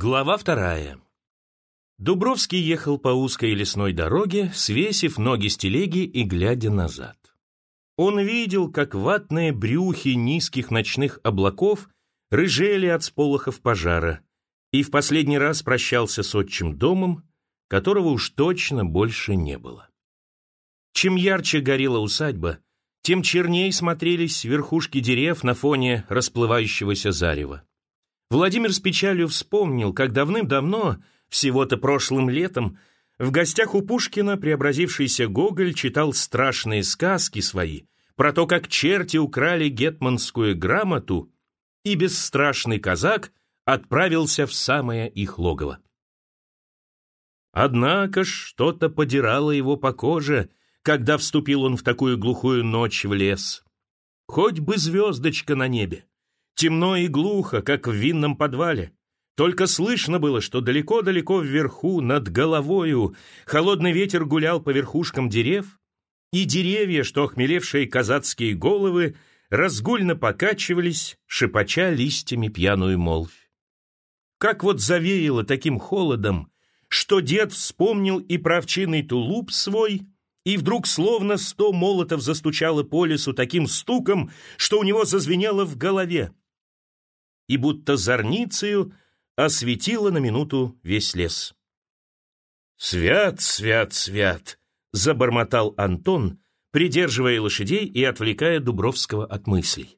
Глава 2. Дубровский ехал по узкой лесной дороге, свесив ноги с телеги и глядя назад. Он видел, как ватные брюхи низких ночных облаков рыжели от сполохов пожара, и в последний раз прощался с отчим домом, которого уж точно больше не было. Чем ярче горела усадьба, тем черней смотрелись верхушки дерев на фоне расплывающегося зарева. Владимир с печалью вспомнил, как давным-давно, всего-то прошлым летом, в гостях у Пушкина преобразившийся Гоголь читал страшные сказки свои про то, как черти украли гетманскую грамоту, и бесстрашный казак отправился в самое их логово. Однако ж что-то подирало его по коже, когда вступил он в такую глухую ночь в лес. Хоть бы звездочка на небе. Темно и глухо, как в винном подвале. Только слышно было, что далеко-далеко вверху, над головою, холодный ветер гулял по верхушкам дерев, и деревья, что охмелевшие казацкие головы, разгульно покачивались, шепоча листьями пьяную молвь. Как вот завеяло таким холодом, что дед вспомнил и про овчинный тулуп свой, и вдруг словно 100 молотов застучало по лесу таким стуком, что у него зазвенело в голове, и будто зорницею осветило на минуту весь лес. «Свят, свят, свят!» — забормотал Антон, придерживая лошадей и отвлекая Дубровского от мыслей.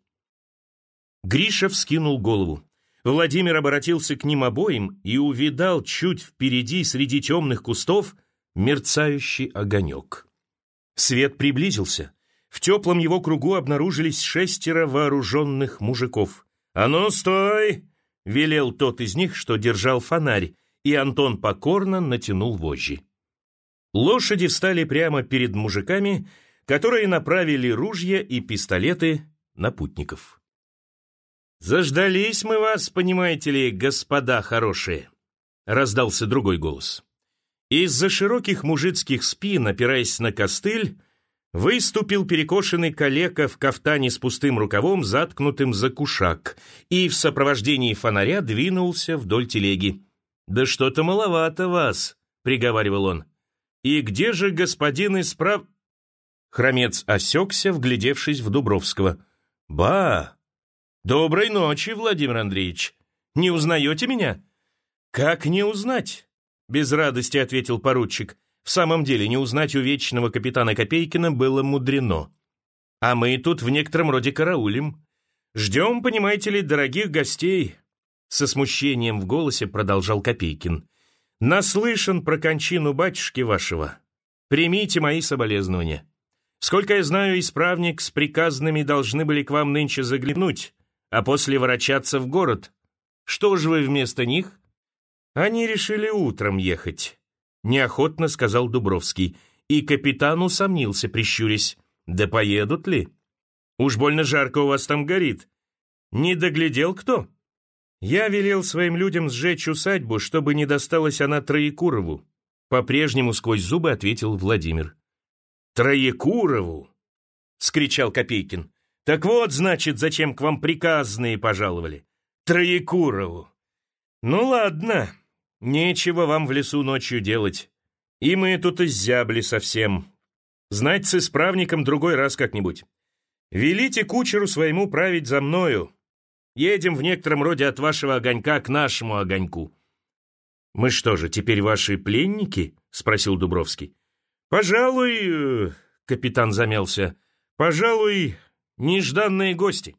Гриша вскинул голову. Владимир обратился к ним обоим и увидал чуть впереди среди темных кустов мерцающий огонек. Свет приблизился. В теплом его кругу обнаружились 6 вооруженных мужиков. «А ну, стой!» — велел тот из них, что держал фонарь, и Антон покорно натянул вожжи. Лошади встали прямо перед мужиками, которые направили ружья и пистолеты на путников. «Заждались мы вас, понимаете ли, господа хорошие!» — раздался другой голос. Из-за широких мужицких спин, опираясь на костыль, выступил перекошенный калека в кафтане с пустым рукавом, заткнутым за кушак, и в сопровождении фонаря двинулся вдоль телеги. «Да что-то маловато вас», — приговаривал он. «И где же господин исправ...» Хромец осекся, вглядевшись в Дубровского. «Ба! Доброй ночи, Владимир Андреевич! Не узнаете меня?» «Как не узнать?» — без радости ответил поручик. В самом деле, не узнать у вечного капитана Копейкина было мудрено. А мы тут в некотором роде караулим. Ждем, понимаете ли, дорогих гостей. Со смущением в голосе продолжал Копейкин. Наслышан про кончину батюшки вашего. Примите мои соболезнования. Сколько я знаю, исправник с приказными должны были к вам нынче заглянуть, а после ворочаться в город. Что же вы вместо них? Они решили утром ехать. Неохотно сказал Дубровский, и капитан усомнился, прищурясь. «Да поедут ли? Уж больно жарко у вас там горит. Не доглядел кто? Я велел своим людям сжечь усадьбу, чтобы не досталась она Троекурову», по-прежнему сквозь зубы ответил Владимир. «Троекурову?» — скричал Копейкин. «Так вот, значит, зачем к вам приказные пожаловали. Троекурову. Ну ладно. Нечего вам в лесу ночью делать. И мы тут иззябли совсем. Знать с исправником другой раз как-нибудь. Велите кучеру своему править за мною. Едем в некотором роде от вашего огонька к нашему огоньку». «Мы что же, теперь ваши пленники?» — спросил Дубровский. «Пожалуй...» — капитан замялся. «Пожалуй, нежданные гости».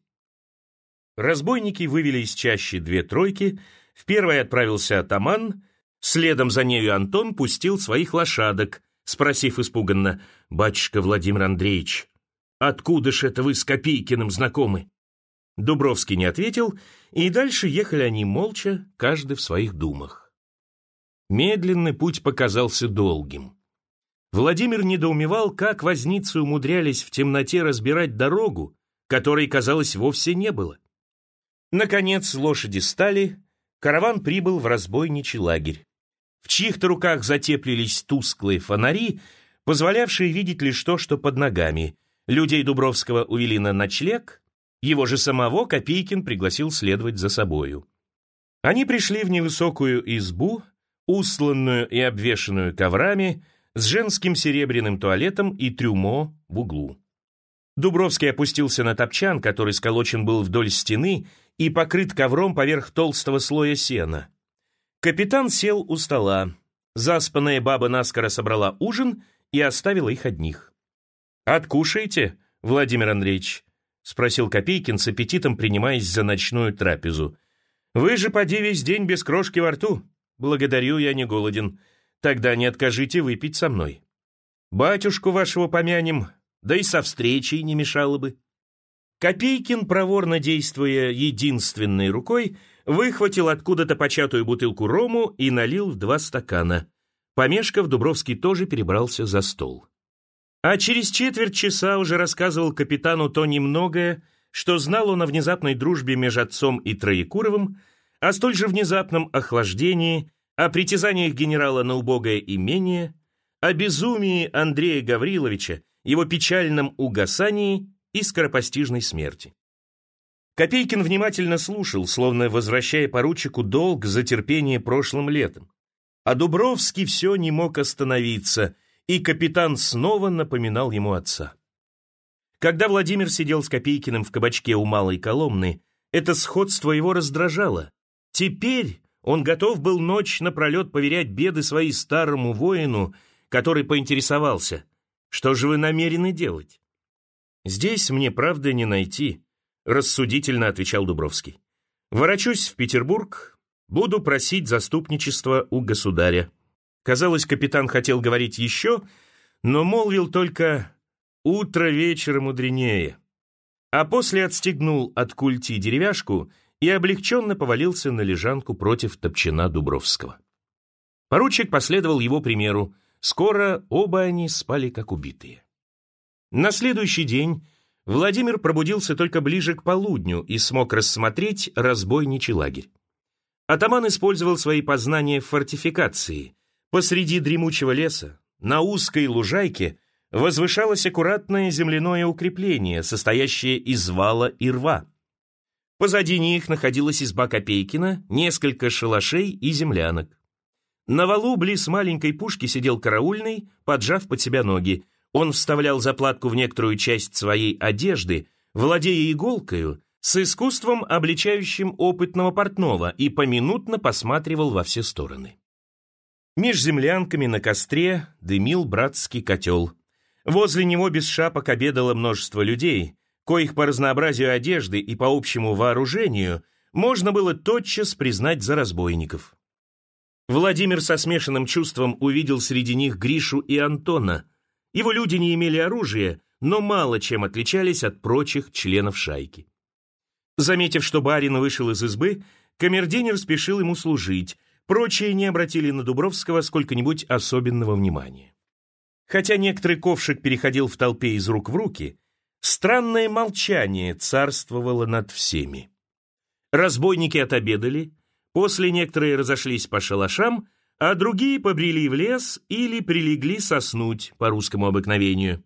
Разбойники вывели из чащи 2 тройки. В первой отправился атаман, следом за нею Антон пустил своих лошадок, спросив испуганно: «Батюшка Владимир Андреевич, откуда ж это вы с Копейкиным знакомы?» Дубровский не ответил, и дальше ехали они молча, каждый в своих думах. Медленный путь показался долгим. Владимир недоумевал, как возницы умудрялись в темноте разбирать дорогу, которой, казалось, вовсе не было. Наконец лошади стали, караван прибыл в разбойничий лагерь. В чьих-то руках затеплились тусклые фонари, позволявшие видеть лишь то, что под ногами. Людей Дубровского увели на ночлег, его же самого Копейкин пригласил следовать за собою. Они пришли в невысокую избу, устланную и обвешанную коврами, с женским серебряным туалетом и трюмо в углу. Дубровский опустился на топчан, который сколочен был вдоль стены и покрыт ковром поверх толстого слоя сена. Капитан сел у стола. Заспанная баба наскоро собрала ужин и оставила их одних. «Откушаете, Владимир Андреевич?» — спросил Копейкин с аппетитом, принимаясь за ночную трапезу. «Вы же поди весь день без крошки во рту. Благодарю, я не голоден. Тогда не откажите выпить со мной. Батюшку вашего помянем, да и со встречей не мешало бы». Копейкин, проворно действуя единственной рукой, выхватил откуда-то початую бутылку рому и налил в 2 стакана. Помешков, Дубровский тоже перебрался за стол. А через четверть часа уже рассказывал капитану то немногое, что знал он о внезапной дружбе между отцом и Троекуровым, о столь же внезапном охлаждении, о притязаниях генерала на убогое имение, о безумии Андрея Гавриловича, его печальном угасании и скоропостижной смерти. Копейкин внимательно слушал, словно возвращая поручику долг за терпение прошлым летом. А Дубровский все не мог остановиться, и капитан снова напоминал ему отца. Когда Владимир сидел с Копейкиным в кабачке у Малой Коломны, это сходство его раздражало. Теперь он готов был ночь напролет поверять беды свои старому воину, который поинтересовался: «Что же вы намерены делать?» «Здесь мне правды не найти», — рассудительно отвечал Дубровский. «Ворочусь в Петербург, буду просить заступничества у государя». Казалось, капитан хотел говорить еще, но молвил только «утро вечера мудренее», а после отстегнул от культи деревяшку и облегченно повалился на лежанку против топчана Дубровского. Поручик последовал его примеру. Скоро оба они спали как убитые. На следующий день Владимир пробудился только ближе к полудню и смог рассмотреть разбойничий лагерь. Атаман использовал свои познания в фортификации. Посреди дремучего леса, на узкой лужайке, возвышалось аккуратное земляное укрепление, состоящее из вала и рва. Позади них находилась изба Копейкина, несколько шалашей и землянок. На валу близ маленькой пушки сидел караульный, поджав под себя ноги. Он вставлял заплатку в некоторую часть своей одежды, владея иголкою, с искусством, обличающим опытного портного, и поминутно посматривал во все стороны. Меж землянками на костре дымил братский котел. Возле него без шапок обедало множество людей, коих по разнообразию одежды и по общему вооружению можно было тотчас признать за разбойников. Владимир со смешанным чувством увидел среди них Гришу и Антона. Его люди не имели оружия, но мало чем отличались от прочих членов шайки. Заметив, что барин вышел из избы, камердинер спешил ему служить. Прочие не обратили на Дубровского сколько-нибудь особенного внимания. Хотя некоторый ковшик переходил в толпе из рук в руки, странное молчание царствовало над всеми. Разбойники отобедали, после некоторые разошлись по шалашам, а другие побрели в лес или прилегли соснуть по русскому обыкновению.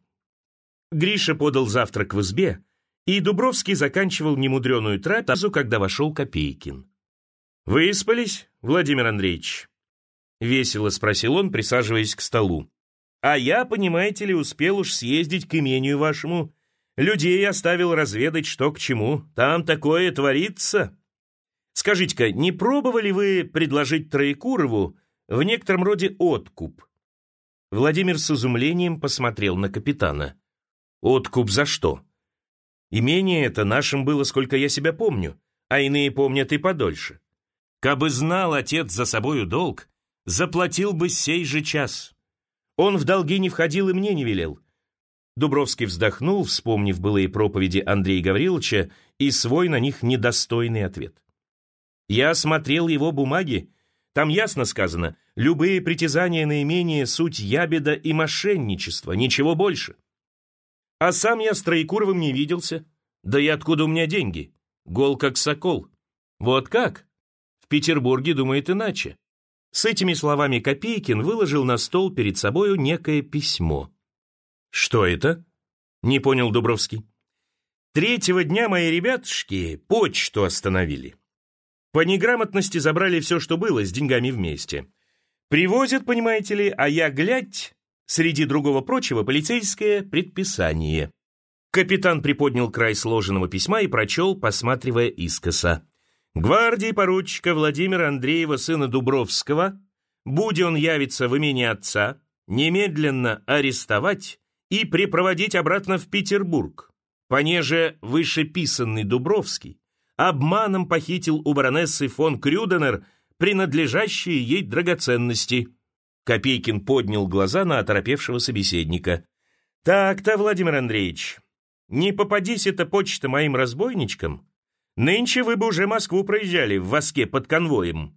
Гриша подал завтрак в избе, и Дубровский заканчивал немудреную трапезу, когда вошел Копейкин. «Выспались, Владимир Андреевич?» — весело спросил он, присаживаясь к столу. «А я, понимаете ли, успел уж съездить к имению вашему. Людей оставил разведать, что к чему. Там такое творится. Скажите-ка, не пробовали вы предложить Троекурову в некотором роде откуп?» Владимир с изумлением посмотрел на капитана. «Откуп за что? Имение это нашим было, сколько я себя помню, а иные помнят и подольше. Кабы знал отец за собою долг, заплатил бы сей же час. Он в долги не входил и мне не велел». Дубровский вздохнул, вспомнив былые проповеди Андрея Гавриловича и свой на них недостойный ответ. «Я смотрел его бумаги. Там ясно сказано: любые притязания на имение — суть ябеда и мошенничество, ничего больше. А сам я с Троекуровым не виделся. Да и откуда у меня деньги? Гол как сокол. Вот как? В Петербурге думает иначе». С этими словами Копейкин выложил на стол перед собою некое письмо. «Что это?» — не понял Дубровский. «Третьего дня мои ребятушки почту остановили. По неграмотности забрали все, что было, с деньгами вместе. Привозят, понимаете ли, а я, глядь, среди другого прочего, полицейское предписание. Капитан приподнял край сложенного письма и прочел, посматривая искоса. «Гвардии поручика Владимира Андреева, сына Дубровского, будь он явится в имение отца, немедленно арестовать и припроводить обратно в Петербург, понеже вышеписанный Дубровский обманом похитил у баронессы фон Крюденер принадлежащие ей драгоценности». Копейкин поднял глаза на оторопевшего собеседника. «Так-то, Владимир Андреевич, не попадись эта почта моим разбойничкам, нынче вы бы уже Москву проезжали в воске под конвоем».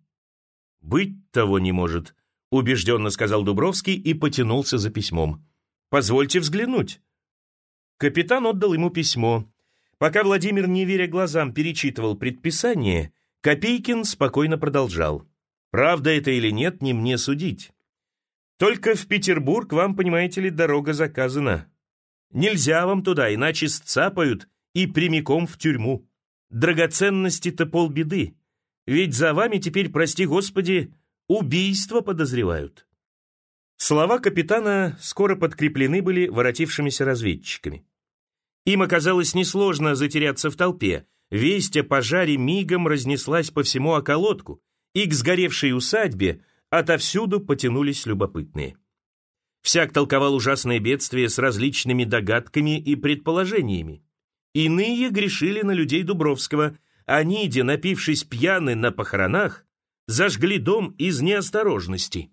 «Быть того не может», — убежденно сказал Дубровский и потянулся за письмом. «Позвольте взглянуть». Капитан отдал ему письмо. Пока Владимир, не веря глазам, перечитывал предписание, Копейкин спокойно продолжал. «Правда это или нет, не мне судить. Только в Петербург вам, понимаете ли, дорога заказана. Нельзя вам туда, иначе сцапают и прямиком в тюрьму. Драгоценности-то полбеды, ведь за вами теперь, прости господи, убийство подозревают». Слова капитана скоро подкреплены были воротившимися разведчиками. Им оказалось несложно затеряться в толпе. Весть о пожаре мигом разнеслась по всему околотку, и к сгоревшей усадьбе отовсюду потянулись любопытные. Всяк толковал ужасное бедствие с различными догадками и предположениями. Иные грешили на людей Дубровского. Они, де напившись пьяны на похоронах, зажгли дом из неосторожности.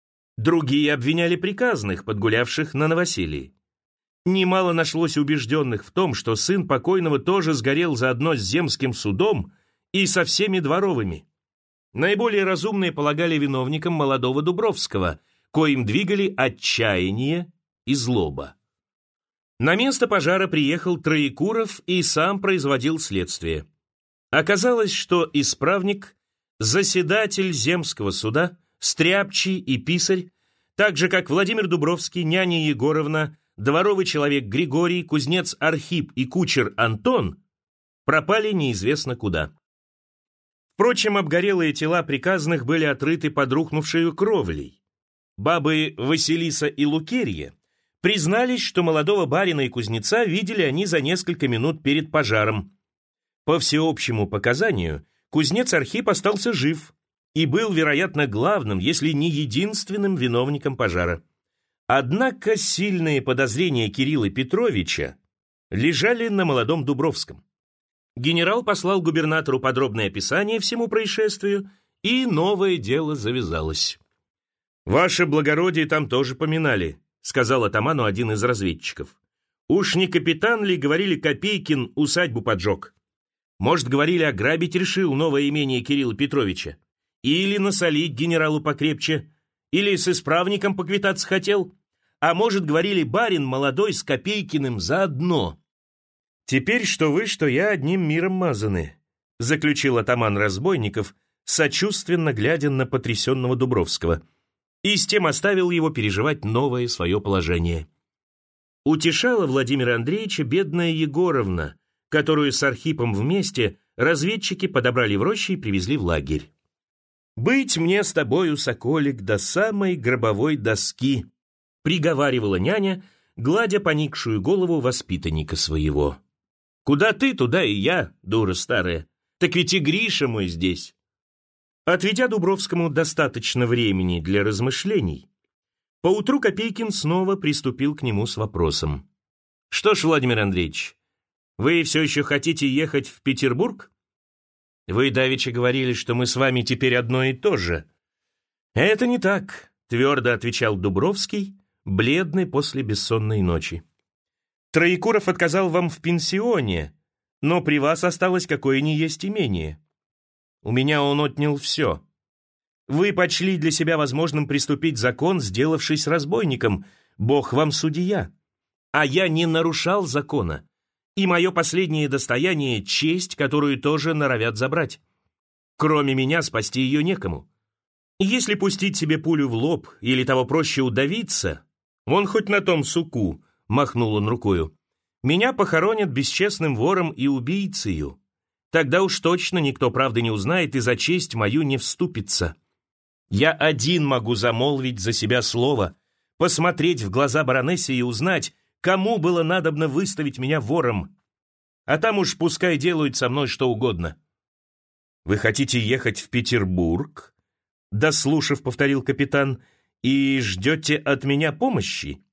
Другие обвиняли приказных, подгулявших на новоселье. Немало нашлось убежденных в том, что сын покойного тоже сгорел заодно с земским судом и со всеми дворовыми. Наиболее разумные полагали виновником молодого Дубровского, коим двигали отчаяние и злоба. На место пожара приехал Троекуров и сам производил следствие. Оказалось, что исправник, заседатель земского суда, стряпчий и писарь, так же как Владимир Дубровский, няня Егоровна, дворовый человек Григорий, кузнец Архип и кучер Антон, пропали неизвестно куда. Впрочем, обгорелые тела приказных были отрыты под рухнувшей кровлей. Бабы Василиса и Лукерья признались, что молодого барина и кузнеца видели они за несколько минут перед пожаром. По всеобщему показанию, кузнец Архип остался жив и был, вероятно, главным, если не единственным виновником пожара. Однако сильные подозрения Кирилла Петровича лежали на молодом Дубровском. Генерал послал губернатору подробное описание всему происшествию, и новое дело завязалось. «Ваше благородие там тоже поминали», — сказал атаману один из разведчиков. «Уж не капитан ли, говорили, Копейкин усадьбу поджег? Может, говорили, ограбить решил новое имение Кирилла Петровича? Или насолить генералу покрепче? Или с исправником поквитаться хотел? А может, говорили, барин молодой с Копейкиным заодно?» «Теперь что вы, что я одним миром мазаны», — заключил атаман разбойников, сочувственно глядя на потрясенного Дубровского, и с тем оставил его переживать новое свое положение. Утешала Владимира Андреевича бедная Егоровна, которую с Архипом вместе разведчики подобрали в роще и привезли в лагерь. «Быть мне с тобою, соколик, до самой гробовой доски», — приговаривала няня, гладя поникшую голову воспитанника своего. «Куда ты, туда и я, дура старая. Так ведь и Гриша мой здесь». Отведя Дубровскому достаточно времени для размышлений, поутру Копейкин снова приступил к нему с вопросом. «Что ж, Владимир Андреевич, вы все еще хотите ехать в Петербург? Вы давеча говорили, что мы с вами теперь одно и то же». «Это не так», — твердо отвечал Дубровский, бледный после бессонной ночи. «Троекуров отказал вам в пенсионе, но при вас осталось какое ни есть имение. У меня он отнял все. Вы почли для себя возможным приступить закон, сделавшись разбойником. Бог вам судья. А я не нарушал закона. И мое последнее достояние — честь, которую тоже норовят забрать. Кроме меня спасти ее некому. Если пустить себе пулю в лоб или того проще удавиться, вон хоть на том суку, — махнул он рукою, — меня похоронят бесчестным вором и убийцею. Тогда уж точно никто правды не узнает и за честь мою не вступится. Я один могу замолвить за себя слово, посмотреть в глаза баронессе и узнать, кому было надобно выставить меня вором. А там уж пускай делают со мной что угодно». «Вы хотите ехать в Петербург?» Дослушав, повторил капитан, «и ждете от меня помощи?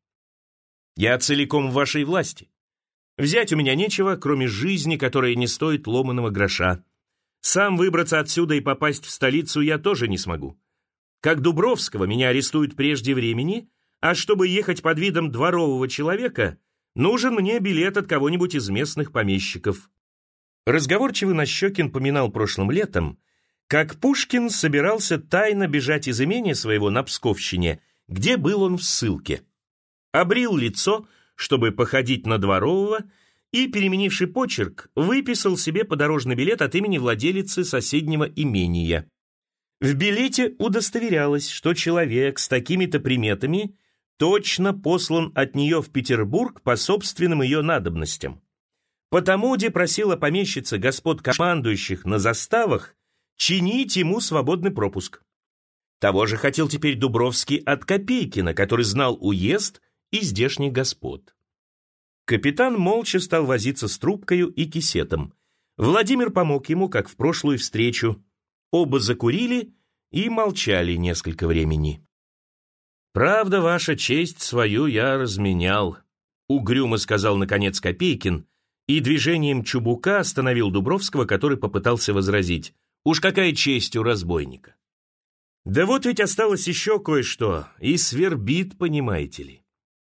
Я целиком в вашей власти. Взять у меня нечего, кроме жизни, которая не стоит ломаного гроша. Сам выбраться отсюда и попасть в столицу я тоже не смогу. Как Дубровского меня арестуют прежде времени, а чтобы ехать под видом дворового человека, нужен мне билет от кого-нибудь из местных помещиков». Разговорчивый Нащекин поминал прошлым летом, как Пушкин собирался тайно бежать из имения своего на Псковщине, где был он в ссылке. Обрил лицо, чтобы походить на дворового, и, переменивший почерк, выписал себе подорожный билет от имени владелицы соседнего имения. В билете удостоверялось, что человек с такими-то приметами точно послан от нее в Петербург по собственным ее надобностям. Потому, где просила помещица господ командующих на заставах чинить ему свободный пропуск. Того же хотел теперь Дубровский от Копейкина, который знал уезд и здешних господ. Капитан молча стал возиться с трубкою и кисетом. Владимир помог ему, как в прошлую встречу. Оба закурили и молчали несколько времени. «Правда, ваша честь свою я разменял», — угрюмо сказал наконец Копейкин, и движением чубука остановил Дубровского, который попытался возразить. «Уж какая честь у разбойника!» «Да вот ведь осталось еще кое-что, и свербит, понимаете ли.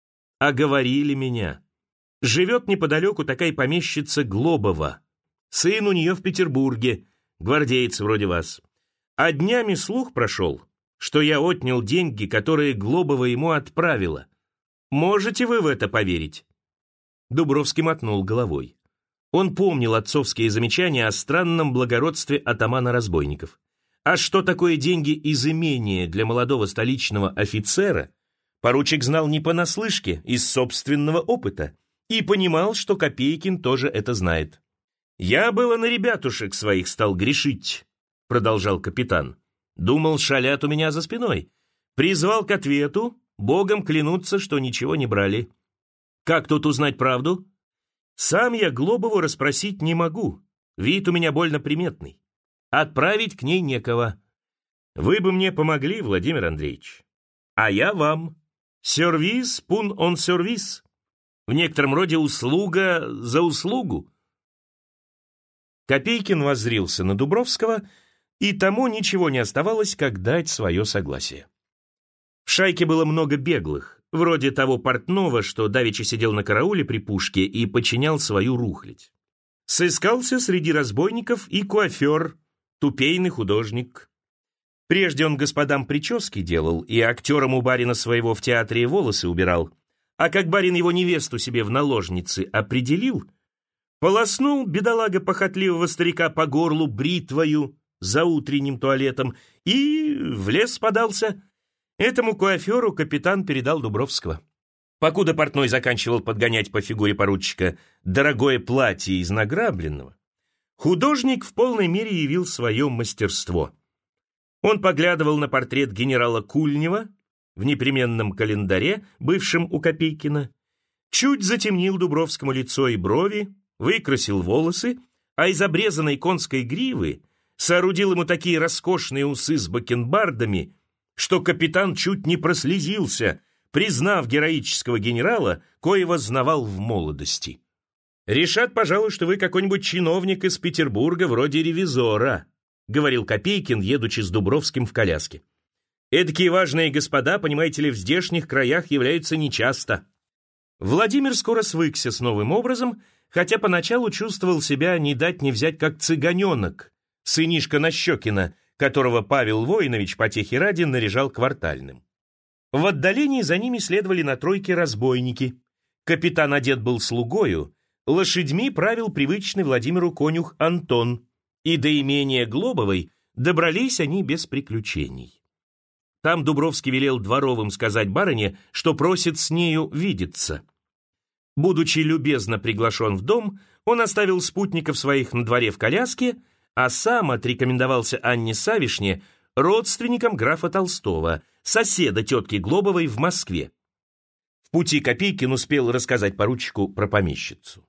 Оговорили меня. Живет неподалеку такая помещица Глобова. Сын у нее в Петербурге, гвардеец вроде вас. А днями слух прошел, что я отнял деньги, которые Глобова ему отправила. Можете вы в это поверить?» Дубровский мотнул головой. Он помнил отцовские замечания о странном благородстве атамана разбойников. А что такое деньги из имения для молодого столичного офицера, поручик знал не понаслышке, из собственного опыта, и понимал, что Копейкин тоже это знает. «Я было на ребятушек своих стал грешить», — продолжал капитан. «Думал, шалят у меня за спиной. Призвал к ответу, богом клянуться, что ничего не брали. Как тут узнать правду? Сам я Глобову расспросить не могу, вид у меня больно приметный. Отправить к ней некого. Вы бы мне помогли, Владимир Андреевич. А я вам. Сервис пун он сервис. В некотором роде услуга за услугу». Копейкин воззрился на Дубровского, и тому ничего не оставалось, как дать свое согласие. В шайке было много беглых, вроде того портного, что давеча сидел на карауле при пушке и подчинял свою рухлядь. Сыскался среди разбойников и куафер, тупейный художник. Прежде он господам прически делал и актерам у барина своего в театре волосы убирал, а как барин его невесту себе в наложницы определил, полоснул бедолага похотливого старика по горлу бритвою за утренним туалетом и в лес подался. Этому куаферу капитан передал Дубровского. Покуда портной заканчивал подгонять по фигуре поручика дорогое платье из награбленного, художник в полной мере явил свое мастерство. Он поглядывал на портрет генерала Кульнева в непременном календаре, бывшем у Копейкина, чуть затемнил Дубровскому лицо и брови, выкрасил волосы, а из обрезанной конской гривы соорудил ему такие роскошные усы с бакенбардами, что капитан чуть не прослезился, признав героического генерала, коего знавал в молодости. «Решат, пожалуй, что вы какой-нибудь чиновник из Петербурга, вроде ревизора», говорил Копейкин, едучи с Дубровским в коляске. «Эдакие важные господа, понимаете ли, в здешних краях являются нечасто». Владимир скоро свыкся с новым образом, хотя поначалу чувствовал себя не дать не взять как цыганенок, сынишка Нащекина, которого Павел Воинович потехи ради наряжал квартальным. В отдалении за ними следовали на тройке разбойники. Капитан одет был слугою, лошадьми правил привычный Владимиру конюх Антон, и до имения Глобовой добрались они без приключений. Там Дубровский велел дворовым сказать барыне, что просит с нею видеться. Будучи любезно приглашен в дом, он оставил спутников своих на дворе в коляске, а сам отрекомендовался Анне Савишне родственником графа Толстого, соседа тетки Глобовой в Москве. В пути Копейкин успел рассказать поручику про помещицу.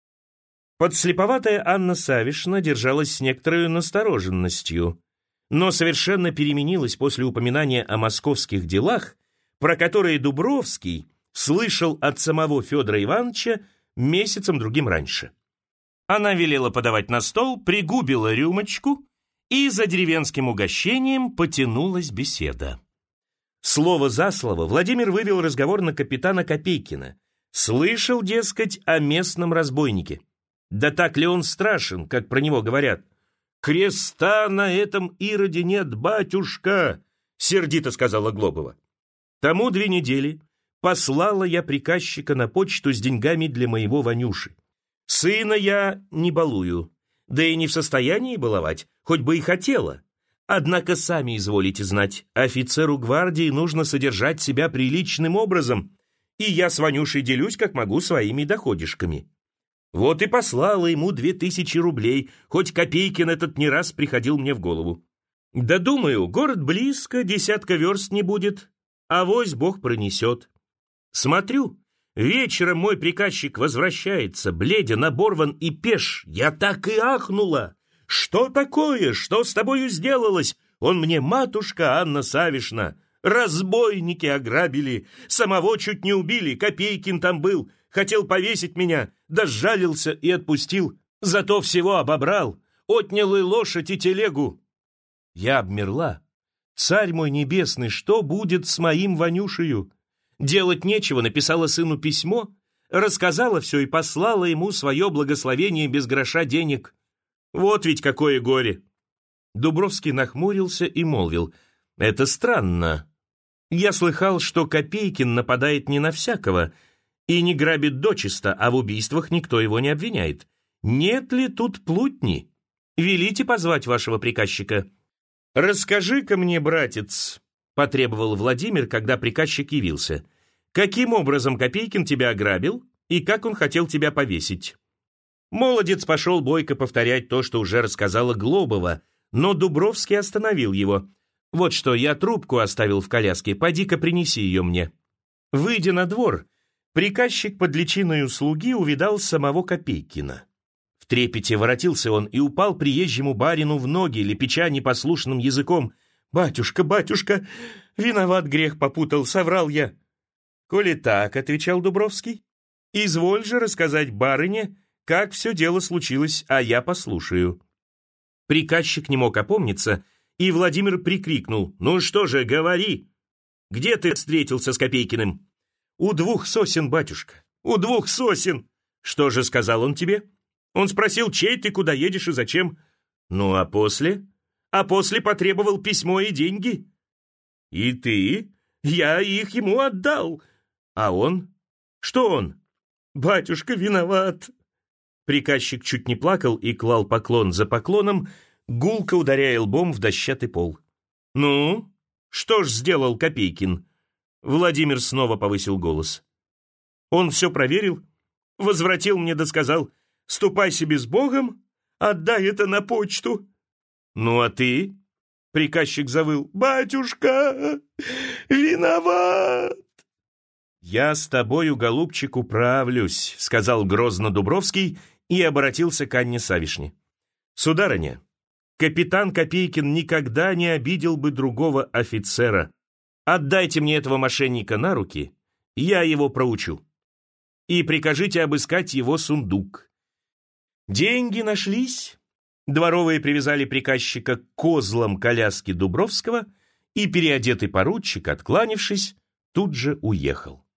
Подслеповатая Анна Савишна держалась с некоторой настороженностью, но совершенно переменилась после упоминания о московских делах, про которые Дубровский слышал от самого Федора Ивановича месяцем другим раньше. Она велела подавать на стол, пригубила рюмочку, и за деревенским угощением потянулась беседа. Слово за слово Владимир вывел разговор на капитана Копейкина. Слышал, дескать, о местном разбойнике. Да так ли он страшен, как про него говорят? «Креста на этом Ироде нет, батюшка!» — сердито сказала Глобова. Тому 2 недели послала я приказчика на почту с деньгами для моего Ванюши. Сына я не балую, да и не в состоянии баловать, хоть бы и хотела. Однако сами изволите знать, офицеру гвардии нужно содержать себя приличным образом, и я с Ванюшей делюсь, как могу, своими доходишками. Вот и послала ему 2000 рублей, хоть Копейкин этот не раз приходил мне в голову. Да думаю, город близко, 10 верст не будет, авось Бог пронесет. Смотрю, вечером мой приказчик возвращается, бледен, оборван и пеш. Я так и ахнула. Что такое? Что с тобою сделалось? Он мне: матушка Анна Савишна, разбойники ограбили, самого чуть не убили, Копейкин там был, хотел повесить меня, да сжалился и отпустил, зато всего обобрал, отнял и лошадь, и телегу. Я обмерла. Царь мой небесный, что будет с моим Ванюшею? Делать нечего, написала сыну письмо, рассказала все и послала ему свое благословение без гроша денег. Вот ведь какое горе!» Дубровский нахмурился и молвил: «Это странно. Я слыхал, что Копейкин нападает не на всякого и не грабит дочисто, а в убийствах никто его не обвиняет. Нет ли тут плутни? Велите позвать вашего приказчика». «Расскажи-ка мне, братец», — потребовал Владимир, когда приказчик явился, «каким образом Копейкин тебя ограбил и как он хотел тебя повесить?» Молодец пошел бойко повторять то, что уже рассказала Глобова, но Дубровский остановил его. «Вот что, я трубку оставил в коляске, поди-ка принеси ее мне». Выйдя на двор, приказчик под личиною слуги увидал самого Копейкина. В трепете воротился он и упал приезжему барину в ноги, лепеча непослушным языком: «Батюшка, батюшка, виноват, грех попутал, соврал я». «Коли так, — отвечал Дубровский, — изволь же рассказать барыне, как все дело случилось, а я послушаю». Приказчик не мог опомниться, и Владимир прикрикнул: «Ну что же, говори! Где ты встретился с Копейкиным?» «У 2 сосен, батюшка, у 2 сосен». «Что же сказал он тебе?» «Он спросил, чей ты, куда едешь и зачем». «Ну, а после?» «А после потребовал письмо и деньги». «И ты?» «Я их ему отдал». «А он?» «Что он?» «Батюшка виноват». Приказчик чуть не плакал и клал поклон за поклоном, гулко ударяя лбом в дощатый пол. «Ну, что ж сделал Копейкин?» Владимир снова повысил голос. «Он все проверил, возвратил мне да сказал: ступай себе с Богом, отдай это на почту». «Ну, а ты?» Приказчик завыл: «Батюшка, виноват». «Я с тобою, голубчик, управлюсь», — сказал грозно Дубровский и обратился к Анне Савишне. «Сударыня, капитан Копейкин никогда не обидел бы другого офицера. Отдайте мне этого мошенника на руки, я его проучу. И прикажите обыскать его сундук». Деньги нашлись. Дворовые привязали приказчика к козлам коляски Дубровского, и переодетый поручик, откланившись, тут же уехал.